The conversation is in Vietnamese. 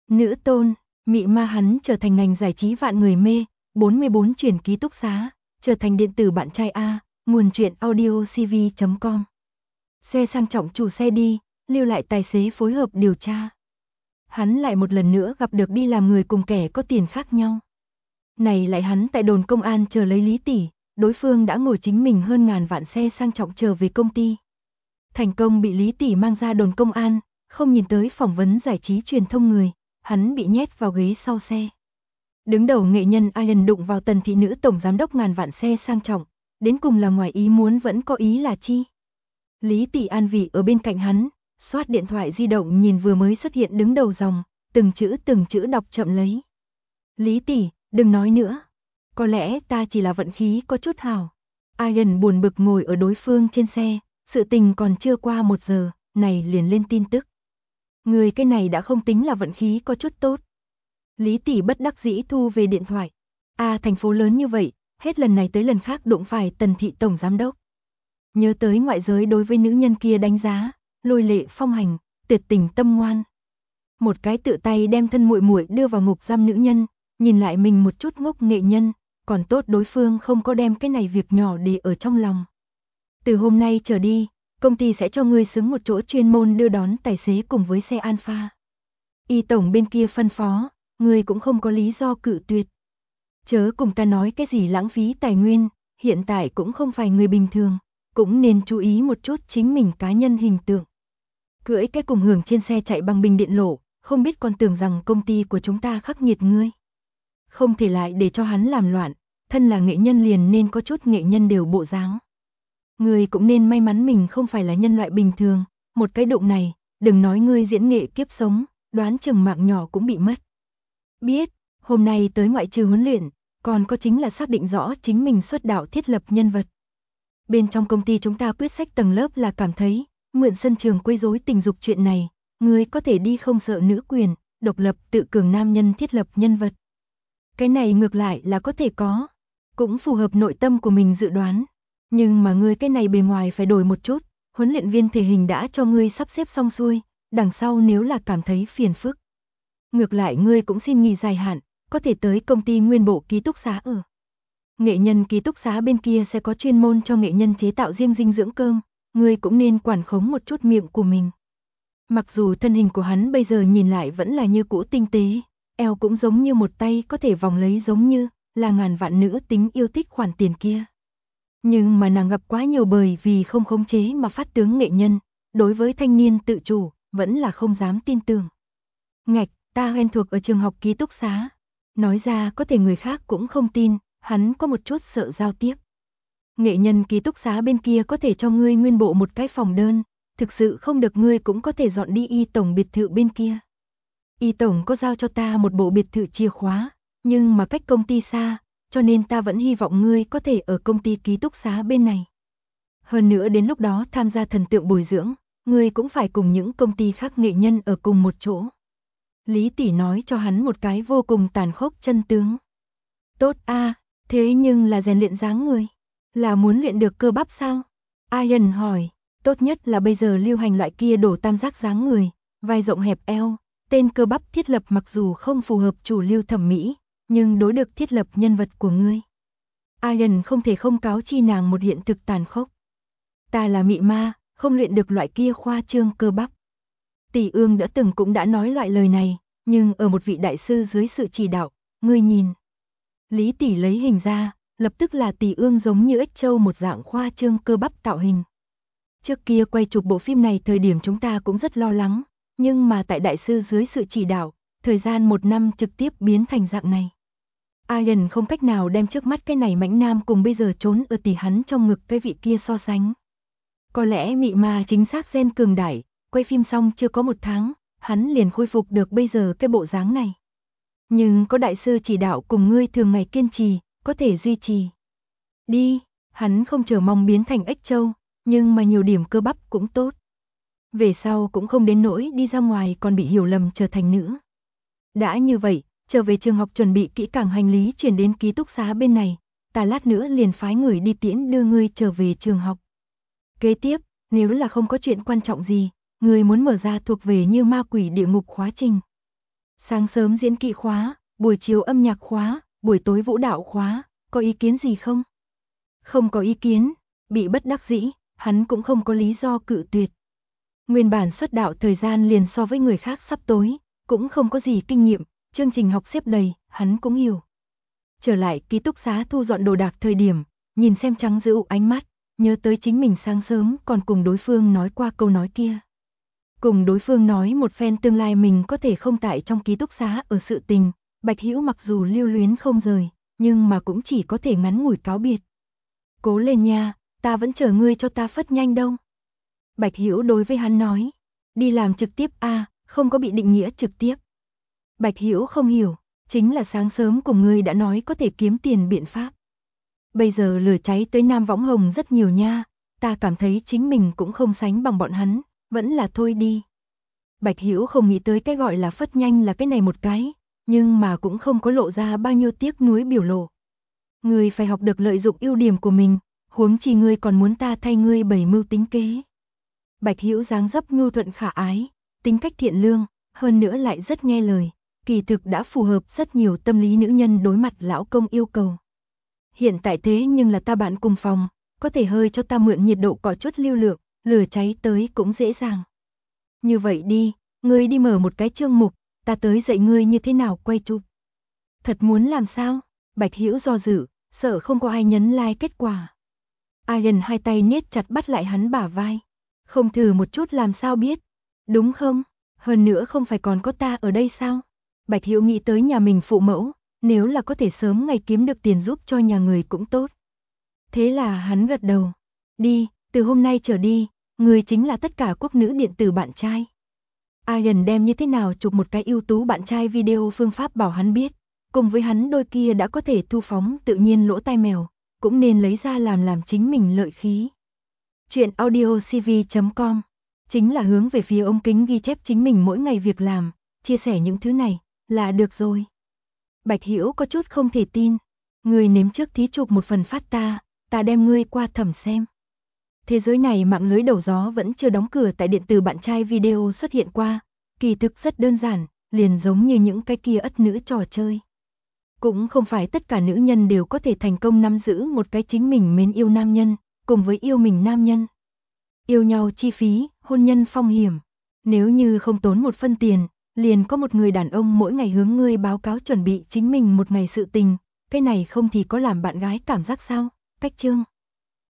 Nữ tôn, mị ma hắn trở thành ngành giải trí vạn người mê, 44 chuyển ký túc xá, trở thành điện tử bạn trai A, nguồn truyện audiocv.com. Xe sang trọng chủ xe đi, lưu lại tài xế phối hợp điều tra. Hắn lại một lần nữa gặp được đi làm người cùng kẻ có tiền khác nhau. Này lại hắn tại đồn công an chờ lấy Lý Tỷ, đối phương đã ngồi chính mình hơn ngàn vạn xe sang trọng chờ về công ty. Thành công bị Lý Tỷ mang ra đồn công an, không nhìn tới phỏng vấn giải trí truyền thông người, hắn bị nhét vào ghế sau xe. Đứng đầu nghệ nhân Ian đụng vào Tần thị nữ tổng giám đốc ngàn vạn xe sang trọng, đến cùng là ngoài ý muốn vẫn có ý là chi. Lý Tỷ an vị ở bên cạnh hắn, xoát điện thoại di động nhìn vừa mới xuất hiện đứng đầu dòng, từng chữ đọc chậm lấy. Lý Tỷ, đừng nói nữa. Có lẽ ta chỉ là vận khí có chút hảo. Ian buồn bực ngồi ở đối phương trên xe, sự tình còn chưa qua 1 giờ, này liền lên tin tức. Người cái này đã không tính là vận khí có chút tốt. Lý Tỷ bất đắc dĩ thu về điện thoại. Thành phố lớn như vậy, hết lần này tới lần khác đụng phải Tần thị tổng giám đốc. Nhớ tới ngoại giới đối với nữ nhân kia đánh giá, lôi lệ phong hành, tuyệt tình tâm ngoan. Một cái tự tay đem thân muội muội đưa vào ngục giam nữ nhân, nhìn lại mình một chút ngốc nghệ nhân, còn tốt đối phương không có đem cái này việc nhỏ để ở trong lòng. Từ hôm nay trở đi, công ty sẽ cho ngươi xứng một chỗ chuyên môn đưa đón tài xế cùng với xe Alpha. Y tổng bên kia phân phó, ngươi cũng không có lý do cự tuyệt. Chớ cùng ta nói cái gì lãng phí tài nguyên, hiện tại cũng không phải người bình thường, cũng nên chú ý một chút chính mình cá nhân hình tượng. Cưỡi cái cùng hưởng trên xe chạy bằng bình điện lộ, không biết còn tưởng rằng công ty của chúng ta khắc nghiệt ngươi. Không thể lại để cho hắn làm loạn, thân là nghệ nhân liền nên có chút nghệ nhân đều bộ dáng. Ngươi cũng nên may mắn mình không phải là nhân loại bình thường, một cái đụng này, đừng nói ngươi diễn nghệ kiếp sống, đoán chừng mạng nhỏ cũng bị mất. Biết, hôm nay tới ngoại trừ huấn luyện, còn có chính là xác định rõ chính mình xuất đạo thiết lập nhân vật. Bên trong công ty chúng ta quyết sách tầng lớp là cảm thấy, mượn sân trường quấy rối tình dục chuyện này, ngươi có thể đi không sợ nữ quyền, độc lập tự cường nam nhân thiết lập nhân vật. Cái này ngược lại là có thể có, cũng phù hợp nội tâm của mình dự đoán. Nhưng mà ngươi cái này bề ngoài phải đổi một chút, huấn luyện viên thể hình đã cho ngươi sắp xếp xong xuôi, đằng sau nếu là cảm thấy phiền phức. Ngược lại ngươi cũng xin nghỉ dài hạn, có thể tới công ty nguyên bộ ký túc xá ở. Nghệ nhân ký túc xá bên kia sẽ có chuyên môn cho nghệ nhân chế tạo riêng dinh dưỡng cơm, ngươi cũng nên quản khống một chút miệng của mình. Mặc dù thân hình của hắn bây giờ nhìn lại vẫn là như cũ tinh tế, eo cũng giống như một tay có thể vòng lấy giống như là ngàn vạn nữ tính yêu thích khoản tiền kia. Nhưng mà nàng gặp quá nhiều bởi vì không khống chế mà phát tướng nghệ nhân, đối với thanh niên tự chủ, vẫn là không dám tin tưởng. Ngạch, ta quen thuộc ở trường học ký túc xá. Nói ra có thể người khác cũng không tin, hắn có một chút sợ giao tiếp. Nghệ nhân ký túc xá bên kia có thể cho ngươi nguyên bộ một cái phòng đơn, thực sự không được ngươi cũng có thể dọn đi Y tổng biệt thự bên kia. Y tổng có giao cho ta một bộ biệt thự chìa khóa, nhưng mà cách công ty xa, cho nên ta vẫn hy vọng ngươi có thể ở công ty ký túc xá bên này. Hơn nữa đến lúc đó tham gia thần tượng bồi dưỡng, ngươi cũng phải cùng những công ty khác nghệ nhân ở cùng một chỗ. Lý Tỷ nói cho hắn một cái vô cùng tàn khốc chân tướng. Tốt thế nhưng là rèn luyện dáng người, là muốn luyện được cơ bắp sao? Ian hỏi, tốt nhất là bây giờ lưu hành loại kia đổ tam giác dáng người, vai rộng hẹp eo, tên cơ bắp thiết lập mặc dù không phù hợp chủ lưu thẩm mỹ, nhưng đối được thiết lập nhân vật của ngươi. Ian không thể không cáo chi nàng một hiện thực tàn khốc. Ta là mị ma, không luyện được loại kia khoa trương cơ bắp. Tỷ Ương đã từng cũng đã nói loại lời này, nhưng ở một vị đại sư dưới sự chỉ đạo, ngươi nhìn. Lý Tỷ lấy hình ra, lập tức là Tỷ Ương giống như ếch trâu một dạng khoa trương cơ bắp tạo hình. Trước kia quay chụp bộ phim này thời điểm chúng ta cũng rất lo lắng, nhưng mà tại đại sư dưới sự chỉ đạo, thời gian 1 năm trực tiếp biến thành dạng này. Ian không cách nào đem trước mắt cái này mãnh nam cùng bây giờ trốn ở tỷ hắn trong ngực cái vị kia so sánh. Có lẽ mị ma chính xác gen cường đại, quay phim xong chưa có 1 tháng, hắn liền khôi phục được bây giờ cái bộ dáng này. Nhưng có đại sư chỉ đạo cùng ngươi thường ngày kiên trì, có thể duy trì. Đi, hắn không chờ mong biến thành ếch trâu, nhưng mà nhiều điểm cơ bắp cũng tốt. Về sau cũng không đến nỗi đi ra ngoài còn bị hiểu lầm trở thành nữ. Đã như vậy, trở về trường học chuẩn bị kỹ càng hành lý chuyển đến ký túc xá bên này, ta lát nữa liền phái người đi tiễn đưa ngươi trở về trường học. Kế tiếp, nếu là không có chuyện quan trọng gì, ngươi muốn mở ra thuộc về như ma quỷ địa ngục khóa trình. Sáng sớm diễn kỹ khóa, buổi chiều âm nhạc khóa, buổi tối vũ đạo khóa, có ý kiến gì không? Không có ý kiến, bị bất đắc dĩ, hắn cũng không có lý do cự tuyệt. Nguyên bản xuất đạo thời gian liền so với người khác sắp tối, cũng không có gì kinh nghiệm, chương trình học xếp đầy, hắn cũng hiểu. Trở lại ký túc xá thu dọn đồ đạc thời điểm, nhìn xem Trắng giữ ánh mắt, nhớ tới chính mình sáng sớm còn cùng đối phương nói qua câu nói kia. Cùng đối phương nói một phen tương lai mình có thể không tại trong ký túc xá ở sự tình, Bạch Hữu mặc dù lưu luyến không rời, nhưng mà cũng chỉ có thể ngắn ngủi cáo biệt. Cố lên nha, ta vẫn chờ ngươi cho ta phất nhanh đâu. Bạch Hữu đối với hắn nói, đi làm trực tiếp a, không có bị định nghĩa trực tiếp. Bạch Hữu không hiểu, chính là sáng sớm cùng ngươi đã nói có thể kiếm tiền biện pháp. Bây giờ lửa cháy tới Nam Võng Hồng rất nhiều nha, ta cảm thấy chính mình cũng không sánh bằng bọn hắn, vẫn là thôi đi. Bạch Hữu không nghĩ tới cái gọi là phất nhanh là cái này một cái, nhưng mà cũng không có lộ ra bao nhiêu tiếc nuối biểu lộ. Ngươi phải học được lợi dụng ưu điểm của mình, huống chi ngươi còn muốn ta thay ngươi bày mưu tính kế. Bạch Hữu dáng dấp nhu thuận khả ái, tính cách thiện lương, hơn nữa lại rất nghe lời, kỳ thực đã phù hợp rất nhiều tâm lý nữ nhân đối mặt lão công yêu cầu. Hiện tại thế nhưng là ta bạn cùng phòng, có thể hơi cho ta mượn nhiệt độ có chút lưu lượng, lửa cháy tới cũng dễ dàng. Như vậy đi, ngươi đi mở một cái chương mục, ta tới dạy ngươi như thế nào quay chụp. Thật muốn làm sao? Bạch Hữu do dự, sợ không có ai nhấn like kết quả. Ian hai tay niết chặt bắt lại hắn bả vai. Không thử một chút làm sao biết, đúng không? Hơn nữa không phải còn có ta ở đây sao? Bạch Hữu nghĩ tới nhà mình phụ mẫu, nếu là có thể sớm ngày kiếm được tiền giúp cho nhà người cũng tốt. Thế là hắn gật đầu. Đi, từ hôm nay trở đi, người chính là tất cả quốc nữ điện tử bạn trai. Ian đem như thế nào chụp một cái ưu tú bạn trai video phương pháp bảo hắn biết, cùng với hắn đôi kia đã có thể thu phóng tự nhiên lỗ tai mèo, cũng nên lấy ra làm chính mình lợi khí. Chuyện audiocv.com chính là hướng về phía ống kính ghi chép chính mình mỗi ngày việc làm, chia sẻ những thứ này là được rồi. Bạch Hữu có chút không thể tin, ngươi nếm trước thí chụp một phần phát ta đem ngươi qua thẩm xem. Thế giới này mạng lưới đầu gió vẫn chưa đóng cửa tại điện tử bạn trai video xuất hiện qua, kỳ thực rất đơn giản, liền giống như những cái kia ất nữ trò chơi. Cũng không phải tất cả nữ nhân đều có thể thành công nắm giữ một cái chính mình mến yêu nam nhân, cùng với yêu mình nam nhân. Yêu nhau chi phí, hôn nhân phong hiểm. Nếu như không tốn một phân tiền, liền có một người đàn ông mỗi ngày hướng ngươi báo cáo chuẩn bị chính mình một ngày sự tình, cái này không thì có làm bạn gái cảm giác sao? Cách chương